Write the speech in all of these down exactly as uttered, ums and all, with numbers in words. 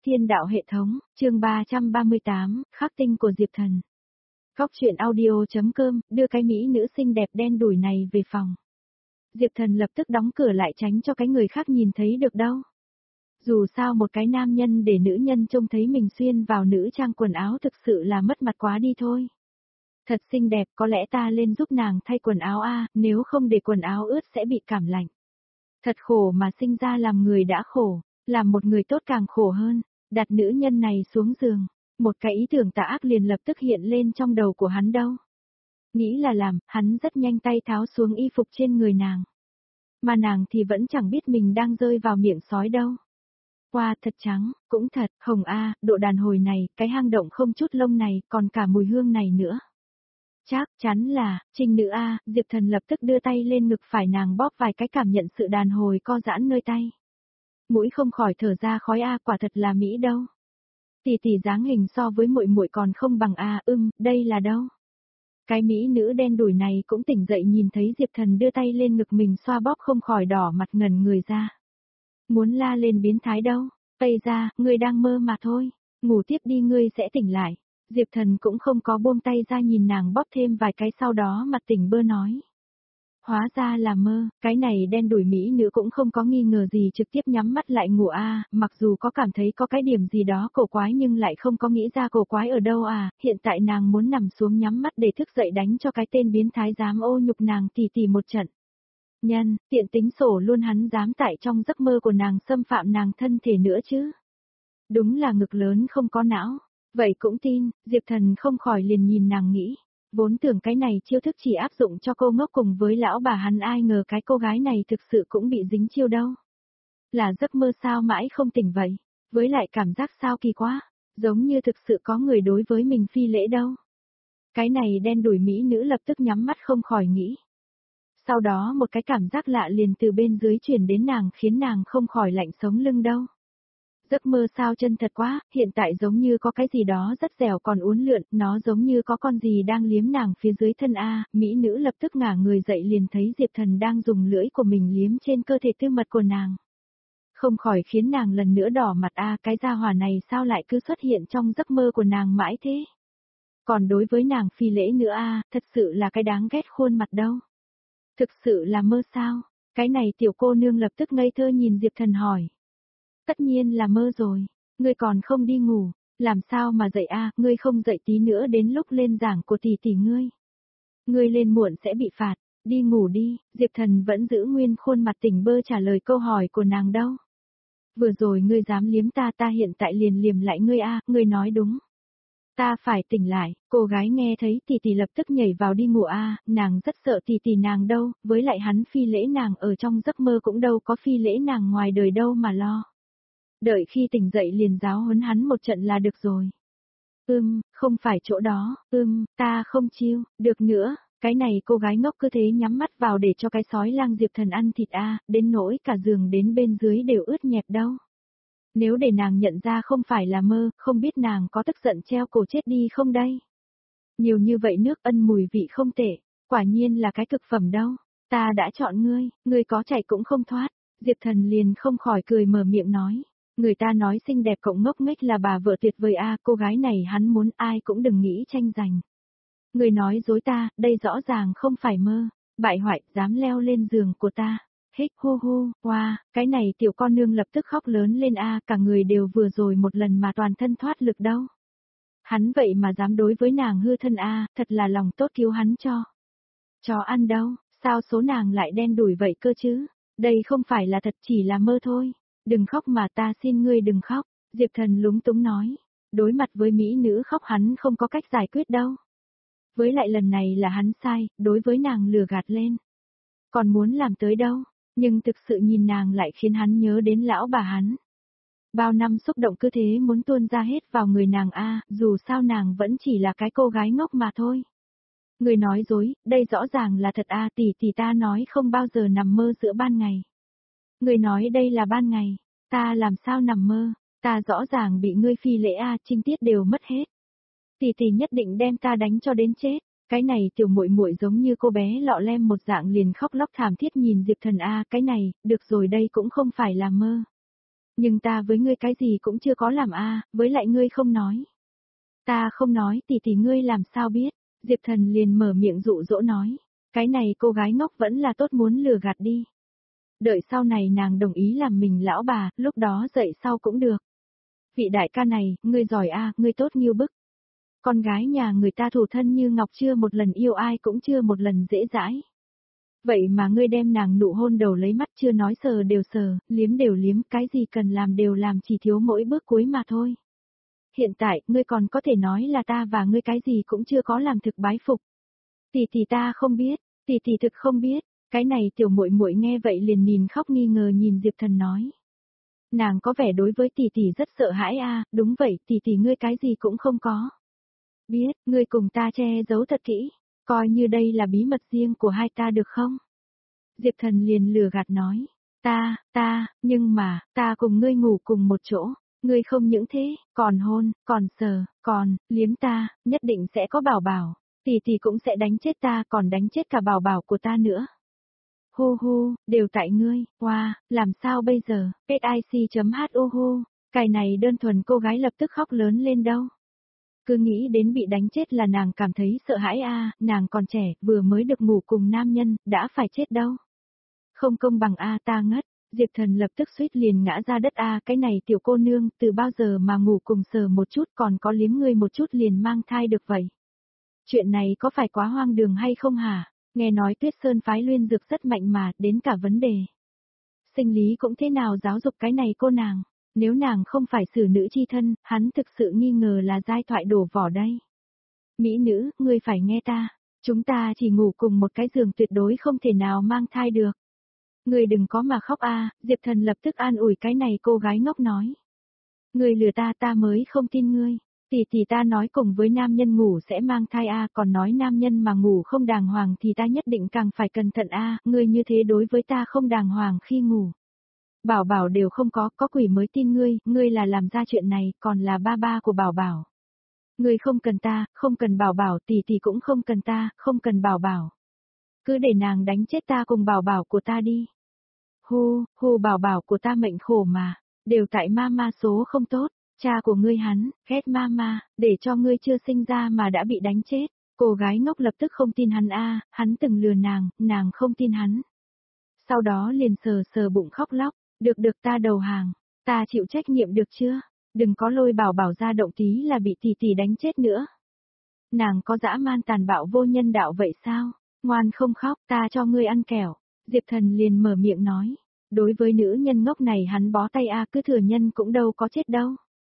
Thiên đạo hệ thống, chương ba trăm ba mươi tám, khắc tinh của Diệp Thần. Góc truyện audio.com, đưa cái mỹ nữ xinh đẹp đen đủi này về phòng. Diệp Thần lập tức đóng cửa lại tránh cho cái người khác nhìn thấy được đâu. Dù sao một cái nam nhân để nữ nhân trông thấy mình xuyên vào nữ trang quần áo thực sự là mất mặt quá đi thôi. Thật xinh đẹp, có lẽ ta lên giúp nàng thay quần áo a, nếu không để quần áo ướt sẽ bị cảm lạnh. Thật khổ mà sinh ra làm người đã khổ, làm một người tốt càng khổ hơn, đặt nữ nhân này xuống giường. Một cái ý tưởng tà ác liền lập tức hiện lên trong đầu của hắn đâu. Nghĩ là làm, hắn rất nhanh tay tháo xuống y phục trên người nàng. Mà nàng thì vẫn chẳng biết mình đang rơi vào miệng sói đâu. Wow, thật trắng, cũng thật, hồng a, độ đàn hồi này, cái hang động không chút lông này, còn cả mùi hương này nữa. Chắc chắn là, Trinh nữ a, Diệp Thần lập tức đưa tay lên ngực phải nàng bóp vài cái cảm nhận sự đàn hồi co giãn nơi tay. Mũi không khỏi thở ra khói a, quả thật là mỹ đâu. Tỷ tỷ dáng hình so với muội muội còn không bằng a, ưm, đây là đâu? Cái mỹ nữ đen đủi này cũng tỉnh dậy nhìn thấy Diệp Thần đưa tay lên ngực mình xoa bóp không khỏi đỏ mặt ngẩn người ra. Muốn la lên biến thái đâu, Tây ra, ngươi đang mơ mà thôi, ngủ tiếp đi ngươi sẽ tỉnh lại. Diệp Thần cũng không có buông tay ra nhìn nàng bóp thêm vài cái sau đó mặt tỉnh bơ nói. Hóa ra là mơ, cái này đen đủi mỹ nữ cũng không có nghi ngờ gì trực tiếp nhắm mắt lại ngủ a, mặc dù có cảm thấy có cái điểm gì đó cổ quái nhưng lại không có nghĩ ra cổ quái ở đâu à, hiện tại nàng muốn nằm xuống nhắm mắt để thức dậy đánh cho cái tên biến thái dám ô nhục nàng tỉ tỉ một trận. Nhân, tiện tính sổ luôn hắn dám tại trong giấc mơ của nàng xâm phạm nàng thân thể nữa chứ. Đúng là ngực lớn không có não, vậy cũng tin, Diệp Thần không khỏi liền nhìn nàng nghĩ. Vốn tưởng cái này chiêu thức chỉ áp dụng cho cô ngốc cùng với lão bà hắn, ai ngờ cái cô gái này thực sự cũng bị dính chiêu đâu. Là giấc mơ sao mãi không tỉnh vậy, với lại cảm giác sao kỳ quá, giống như thực sự có người đối với mình phi lễ đâu. Cái này đen đủi mỹ nữ lập tức nhắm mắt không khỏi nghĩ. Sau đó một cái cảm giác lạ liền từ bên dưới chuyển đến nàng khiến nàng không khỏi lạnh sống lưng đâu. Giấc mơ sao chân thật quá, hiện tại giống như có cái gì đó rất dẻo còn uốn lượn, nó giống như có con gì đang liếm nàng phía dưới thân a, mỹ nữ lập tức ngả người dậy liền thấy Diệp Thần đang dùng lưỡi của mình liếm trên cơ thể tư mật của nàng. Không khỏi khiến nàng lần nữa đỏ mặt a, cái gia hỏa này sao lại cứ xuất hiện trong giấc mơ của nàng mãi thế. Còn đối với nàng phi lễ nữa a, thật sự là cái đáng ghét khuôn mặt đâu. Thực sự là mơ sao, cái này tiểu cô nương lập tức ngây thơ nhìn Diệp Thần hỏi. Tất nhiên là mơ rồi, ngươi còn không đi ngủ, làm sao mà dậy a, ngươi không dậy tí nữa đến lúc lên giảng của tỷ tỷ ngươi. Ngươi lên muộn sẽ bị phạt, đi ngủ đi, Diệp Thần vẫn giữ nguyên khuôn mặt tỉnh bơ trả lời câu hỏi của nàng đâu. Vừa rồi ngươi dám liếm ta, ta hiện tại liền liềm lại ngươi a, ngươi nói đúng. Ta phải tỉnh lại, cô gái nghe thấy tỷ tỷ lập tức nhảy vào đi ngủ a, nàng rất sợ tỷ tỷ nàng đâu, với lại hắn phi lễ nàng ở trong giấc mơ cũng đâu có phi lễ nàng ngoài đời đâu mà lo. Đợi khi tỉnh dậy liền giáo huấn hắn một trận là được rồi. Ưm, không phải chỗ đó, ưm, ta không chiêu, được nữa, cái này cô gái ngốc cứ thế nhắm mắt vào để cho cái sói lang Diệp Thần ăn thịt a, đến nỗi cả giường đến bên dưới đều ướt nhẹp đâu. Nếu để nàng nhận ra không phải là mơ, không biết nàng có tức giận treo cổ chết đi không đây. Nhiều như vậy nước ân mùi vị không tệ, quả nhiên là cái cực phẩm đâu, ta đã chọn ngươi, ngươi có chạy cũng không thoát, Diệp Thần liền không khỏi cười mở miệng nói. Người ta nói xinh đẹp cộng ngốc nghếch là bà vợ tuyệt vời a, cô gái này hắn muốn ai cũng đừng nghĩ tranh giành. Người nói dối ta, đây rõ ràng không phải mơ, bại hoại, dám leo lên giường của ta. Hích hu hu, wow, cái này tiểu con nương lập tức khóc lớn lên a, cả người đều vừa rồi một lần mà toàn thân thoát lực đâu. Hắn vậy mà dám đối với nàng hư thân a, thật là lòng tốt cứu hắn cho. Chó ăn đâu, sao số nàng lại đen đủi vậy cơ chứ, đây không phải là thật chỉ là mơ thôi. Đừng khóc mà ta xin ngươi đừng khóc, Diệp Thần lúng túng nói. Đối mặt với mỹ nữ khóc hắn không có cách giải quyết đâu. Với lại lần này là hắn sai, đối với nàng lừa gạt lên. Còn muốn làm tới đâu, nhưng thực sự nhìn nàng lại khiến hắn nhớ đến lão bà hắn. Bao năm xúc động cứ thế muốn tuôn ra hết vào người nàng a, dù sao nàng vẫn chỉ là cái cô gái ngốc mà thôi. Người nói dối, đây rõ ràng là thật a, tỷ tỷ ta nói không bao giờ nằm mơ giữa ban ngày. Người nói đây là ban ngày, ta làm sao nằm mơ, ta rõ ràng bị ngươi phi lễ a, trinh tiết đều mất hết. Tỷ tỷ nhất định đem ta đánh cho đến chết, cái này tiểu muội muội giống như cô bé lọ lem một dạng liền khóc lóc thảm thiết nhìn Diệp Thần a, cái này, được rồi đây cũng không phải là mơ. Nhưng ta với ngươi cái gì cũng chưa có làm a, với lại ngươi không nói. Ta không nói tỷ tỷ ngươi làm sao biết, Diệp Thần liền mở miệng dụ dỗ nói. Cái này cô gái ngốc vẫn là tốt muốn lừa gạt đi. Đợi sau này nàng đồng ý làm mình lão bà, lúc đó dậy sau cũng được. Vị đại ca này, ngươi giỏi a, ngươi tốt như bức. Con gái nhà người ta thủ thân như ngọc chưa một lần yêu ai cũng chưa một lần dễ dãi. Vậy mà ngươi đem nàng nụ hôn đầu lấy mắt chưa nói sờ đều sờ, liếm đều liếm, cái gì cần làm đều làm chỉ thiếu mỗi bước cuối mà thôi. Hiện tại, ngươi còn có thể nói là ta và ngươi cái gì cũng chưa có làm thực bái phục. Tỷ tỷ ta không biết, tỷ tỷ thực không biết, cái này tiểu muội muội nghe vậy liền nhìn khóc nghi ngờ nhìn Diệp Thần nói. Nàng có vẻ đối với tỷ tỷ rất sợ hãi a, đúng vậy, tỷ tỷ ngươi cái gì cũng không có. Biết, ngươi cùng ta che giấu thật kỹ, coi như đây là bí mật riêng của hai ta được không? Diệp Thần liền lừa gạt nói, ta, ta, nhưng mà, ta cùng ngươi ngủ cùng một chỗ, ngươi không những thế, còn hôn, còn sờ, còn, liếm ta, nhất định sẽ có bảo bảo, tỷ tỷ cũng sẽ đánh chết ta còn đánh chết cả bảo bảo của ta nữa. Hu hu, đều tại ngươi, wow, làm sao bây giờ, sic.hu, cái này đơn thuần cô gái lập tức khóc lớn lên đâu. Cứ nghĩ đến bị đánh chết là nàng cảm thấy sợ hãi a, nàng còn trẻ, vừa mới được ngủ cùng nam nhân, đã phải chết đâu. Không công bằng a, ta ngất, Diệp Thần lập tức suýt liền ngã ra đất a, cái này tiểu cô nương, từ bao giờ mà ngủ cùng sờ một chút còn có liếm ngươi một chút liền mang thai được vậy. Chuyện này có phải quá hoang đường hay không hả? Nghe nói Tuyết Sơn phái Luyên Dược rất mạnh mà, đến cả vấn đề sinh lý cũng thế nào giáo dục cái này cô nàng. Nếu nàng không phải xử nữ chi thân, hắn thực sự nghi ngờ là giai thoại đổ vỏ đây. Mỹ nữ, ngươi phải nghe ta. Chúng ta chỉ ngủ cùng một cái giường tuyệt đối không thể nào mang thai được. Ngươi đừng có mà khóc a, Diệp Thần lập tức an ủi cái này cô gái ngốc nói. Ngươi lừa ta ta mới không tin ngươi. Tỷ tỷ ta nói cùng với nam nhân ngủ sẽ mang thai a, còn nói nam nhân mà ngủ không đàng hoàng thì ta nhất định càng phải cẩn thận a, ngươi như thế đối với ta không đàng hoàng khi ngủ. Bảo bảo đều không có, có quỷ mới tin ngươi, ngươi là làm ra chuyện này, còn là ba ba của bảo bảo. Ngươi không cần ta, không cần bảo bảo, tỷ tỷ cũng không cần ta, không cần bảo bảo. Cứ để nàng đánh chết ta cùng bảo bảo của ta đi. Hu, hu bảo bảo của ta mệnh khổ mà, đều tại mama số không tốt, cha của ngươi hắn, ghét mama, để cho ngươi chưa sinh ra mà đã bị đánh chết. Cô gái ngốc lập tức không tin hắn a, hắn từng lừa nàng, nàng không tin hắn. Sau đó liền sờ sờ bụng khóc lóc. Được được ta đầu hàng, ta chịu trách nhiệm được chưa? Đừng có lôi bảo bảo ra động tí là bị tỷ tỷ đánh chết nữa. Nàng có dã man tàn bạo vô nhân đạo vậy sao? Ngoan không khóc, ta cho ngươi ăn kẹo. Diệp Thần liền mở miệng nói. Đối với nữ nhân ngốc này hắn bó tay a, cứ thừa nhân cũng đâu có chết đâu.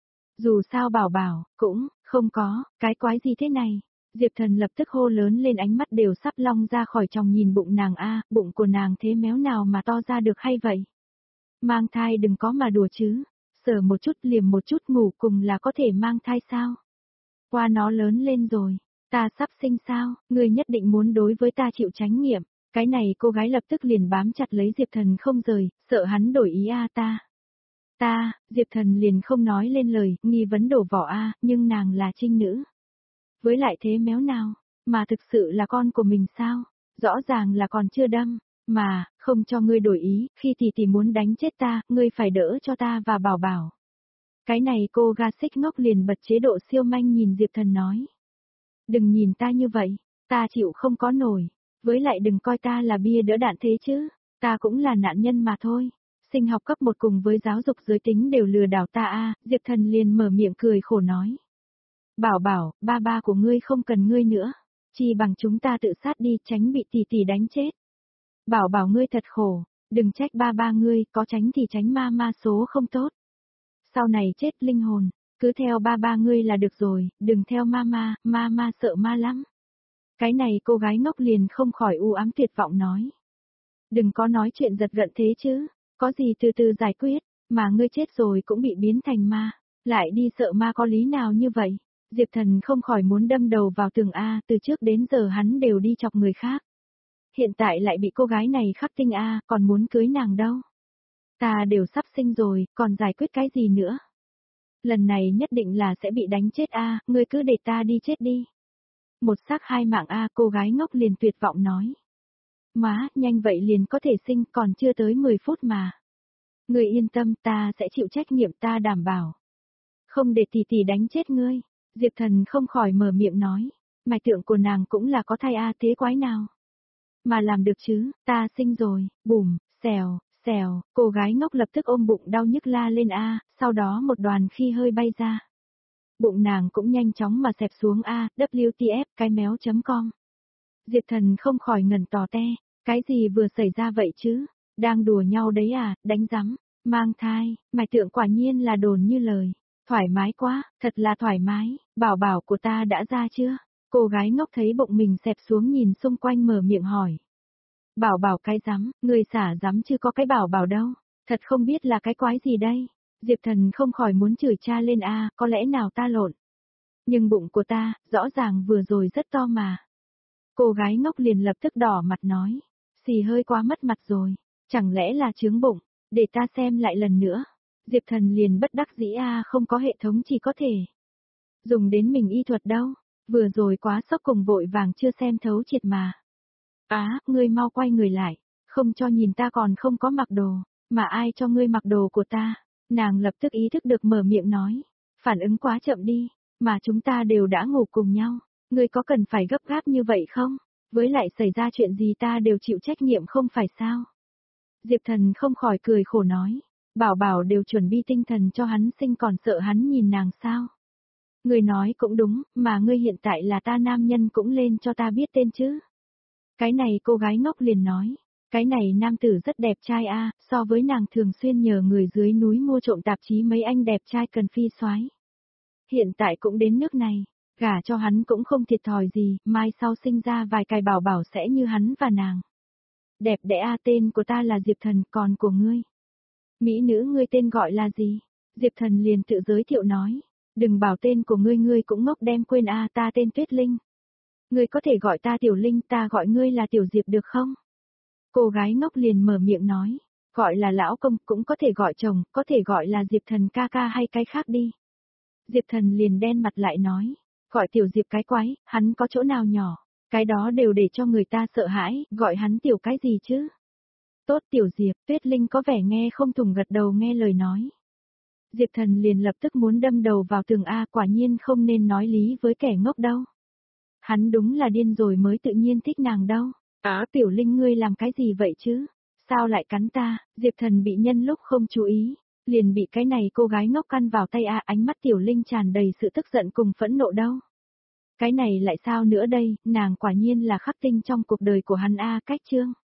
Dù sao bảo bảo, cũng, không có, cái quái gì thế này? Diệp Thần lập tức hô lớn lên, ánh mắt đều sắp long ra khỏi tròng nhìn bụng nàng a, bụng của nàng thế méo nào mà to ra được hay vậy? Mang thai đừng có mà đùa chứ, sờ một chút liềm một chút ngủ cùng là có thể mang thai sao? Qua nó lớn lên rồi, ta sắp sinh sao, ngươi nhất định muốn đối với ta chịu trách nhiệm. Cái này cô gái lập tức liền bám chặt lấy Diệp Thần không rời, sợ hắn đổi ý a ta. Ta, Diệp Thần liền không nói lên lời, nghi vấn đổ vỏ a, nhưng nàng là trinh nữ. Với lại thế méo nào, mà thực sự là con của mình sao? Rõ ràng là còn chưa đâm. Mà, không cho ngươi đổi ý, khi tỷ tỷ muốn đánh chết ta, ngươi phải đỡ cho ta và bảo bảo. Cái này cô ga xích ngốc liền bật chế độ siêu manh nhìn Diệp Thần nói. Đừng nhìn ta như vậy, ta chịu không có nổi, với lại đừng coi ta là bia đỡ đạn thế chứ, ta cũng là nạn nhân mà thôi. Sinh học cấp một cùng với giáo dục giới tính đều lừa đảo ta a, Diệp Thần liền mở miệng cười khổ nói. Bảo bảo, ba ba của ngươi không cần ngươi nữa, chỉ bằng chúng ta tự sát đi tránh bị tỷ tỷ đánh chết. Bảo bảo ngươi thật khổ, đừng trách ba ba ngươi, có tránh thì tránh ma ma số không tốt. Sau này chết linh hồn, cứ theo ba ba ngươi là được rồi, đừng theo ma ma, ma ma sợ ma lắm. Cái này cô gái ngốc liền không khỏi u ám tuyệt vọng nói. Đừng có nói chuyện giật gợn thế chứ, có gì từ từ giải quyết, mà ngươi chết rồi cũng bị biến thành ma, lại đi sợ ma có lý nào như vậy. Diệp Thần không khỏi muốn đâm đầu vào tường A, từ trước đến giờ hắn đều đi chọc người khác. Hiện tại lại bị cô gái này khắc tinh a, còn muốn cưới nàng đâu. Ta đều sắp sinh rồi, còn giải quyết cái gì nữa. Lần này nhất định là sẽ bị đánh chết a, ngươi cứ để ta đi chết đi. Một xác hai mạng a, cô gái ngốc liền tuyệt vọng nói. Má, nhanh vậy liền có thể sinh, còn chưa tới mười phút mà. Ngươi yên tâm, ta sẽ chịu trách nhiệm, ta đảm bảo. Không để tỷ tỷ đánh chết ngươi. Diệp Thần không khỏi mở miệng nói. Mạch tượng của nàng cũng là có thai a, thế quái nào? Mà làm được chứ, ta sinh rồi, bùm, xèo, xèo, cô gái ngốc lập tức ôm bụng đau nhức la lên a, sau đó một đoàn khi hơi bay ra. Bụng nàng cũng nhanh chóng mà xẹp xuống a, W T F cái méo chấm com. Diệp Thần không khỏi ngẩn tò te, cái gì vừa xảy ra vậy chứ? Đang đùa nhau đấy à, đánh rắm, mang thai, mạch tượng quả nhiên là đồn như lời. Thoải mái quá, thật là thoải mái, bảo bảo của ta đã ra chưa? Cô gái ngốc thấy bụng mình xẹp xuống nhìn xung quanh mở miệng hỏi. Bảo bảo cái rắm, người xả rắm chứ có cái bảo bảo đâu, thật không biết là cái quái gì đây. Diệp Thần không khỏi muốn chửi cha lên a, có lẽ nào ta lộn. Nhưng bụng của ta, rõ ràng vừa rồi rất to mà. Cô gái ngốc liền lập tức đỏ mặt nói, xì hơi quá mất mặt rồi, chẳng lẽ là trướng bụng, để ta xem lại lần nữa. Diệp Thần liền bất đắc dĩ a, không có hệ thống chỉ có thể dùng đến mình y thuật đâu, vừa rồi quá sốc cùng vội vàng chưa xem thấu triệt mà. Á, ngươi mau quay người lại, không cho nhìn ta còn không có mặc đồ, mà ai cho ngươi mặc đồ của ta? Nàng lập tức ý thức được mở miệng nói, phản ứng quá chậm đi, mà chúng ta đều đã ngủ cùng nhau, ngươi có cần phải gấp gáp như vậy không? Với lại xảy ra chuyện gì ta đều chịu trách nhiệm không phải sao? Diệp Thần không khỏi cười khổ nói, bảo bảo đều chuẩn bị tinh thần cho hắn sinh còn sợ hắn nhìn nàng sao? Ngươi nói cũng đúng, mà ngươi hiện tại là ta nam nhân cũng lên cho ta biết tên chứ. Cái này cô gái ngốc liền nói, cái này nam tử rất đẹp trai a, so với nàng thường xuyên nhờ người dưới núi mua trộm tạp chí mấy anh đẹp trai cần phi soái. Hiện tại cũng đến nước này, gả cho hắn cũng không thiệt thòi gì, mai sau sinh ra vài cái bảo bảo sẽ như hắn và nàng. Đẹp đẽ a, tên của ta là Diệp Thần, còn của ngươi? Mỹ nữ ngươi tên gọi là gì? Diệp Thần liền tự giới thiệu nói, đừng bảo tên của ngươi ngươi cũng ngốc đem quên a, ta tên Tuyết Linh. Ngươi có thể gọi ta Tiểu Linh, ta gọi ngươi là Tiểu Diệp được không? Cô gái ngốc liền mở miệng nói, gọi là lão công, cũng có thể gọi chồng, có thể gọi là Diệp Thần ca ca hay cái khác đi. Diệp Thần liền đen mặt lại nói, gọi Tiểu Diệp cái quái, hắn có chỗ nào nhỏ, cái đó đều để cho người ta sợ hãi, gọi hắn Tiểu cái gì chứ? Tốt Tiểu Diệp, Tuyết Linh có vẻ nghe không thùng gật đầu nghe lời nói. Diệp Thần liền lập tức muốn đâm đầu vào tường A, quả nhiên không nên nói lý với kẻ ngốc đâu. Hắn đúng là điên rồi mới tự nhiên thích nàng đâu. Á, Tiểu Linh ngươi làm cái gì vậy chứ? Sao lại cắn ta? Diệp Thần bị nhân lúc không chú ý, liền bị cái này cô gái ngốc căn vào tay a, ánh mắt Tiểu Linh tràn đầy sự tức giận cùng phẫn nộ đâu. Cái này lại sao nữa đây, nàng quả nhiên là khắc tinh trong cuộc đời của hắn a, cách chương.